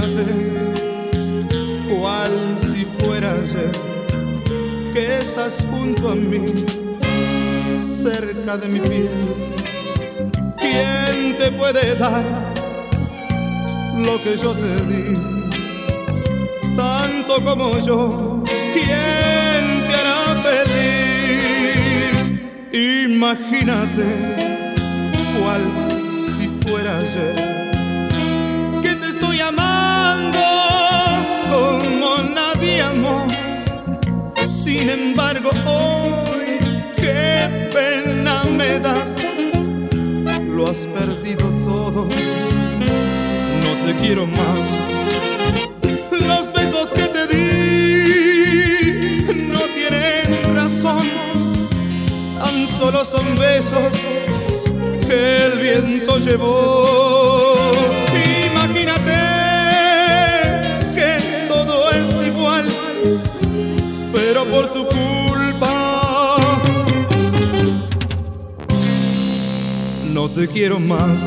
Imagínate, cual si fuera ayer, que estás junto a mí, cerca de mi piel. ¿Quién te puede dar lo que yo te di? Tanto como yo, ¿quién te hará feliz? Imagínate, cual si fuera ayer, que te estoy amando como nadie amó. Sin embargo, hoy, qué pena me das. Lo has perdido todo, no te quiero más. Los besos que te di no tienen razón, tan solo son besos que el viento llevó. Imagínate que todo es igual, pero por tu culpa no te quiero más.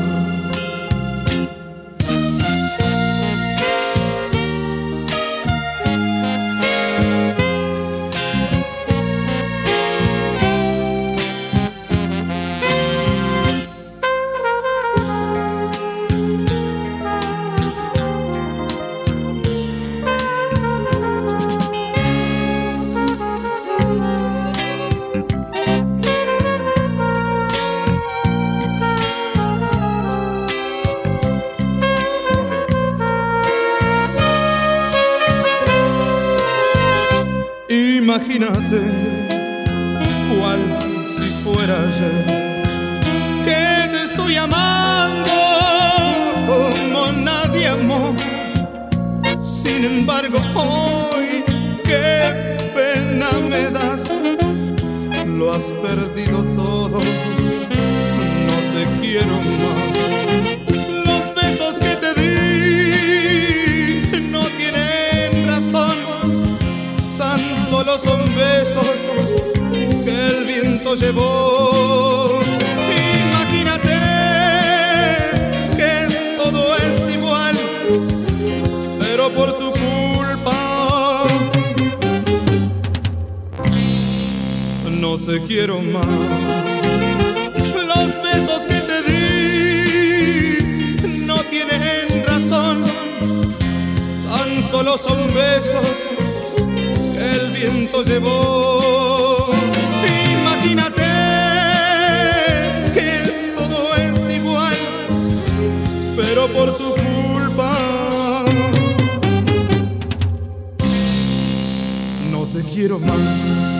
Imagínate, cual si fuera ayer, que te estoy amando como nadie amó. Sin embargo, hoy, qué pena me das. Lo has perdido todo, no te quiero más. Los besos que te di no tienen razón, tan solo son besos que el viento llevó. Imagínate que todo es igual, pero por tu culpa no te quiero más. Los besos que te di no tienen razón, tan solo son besos el viento llevó. Imagínate que todo es igual, pero por tu culpa no te quiero más.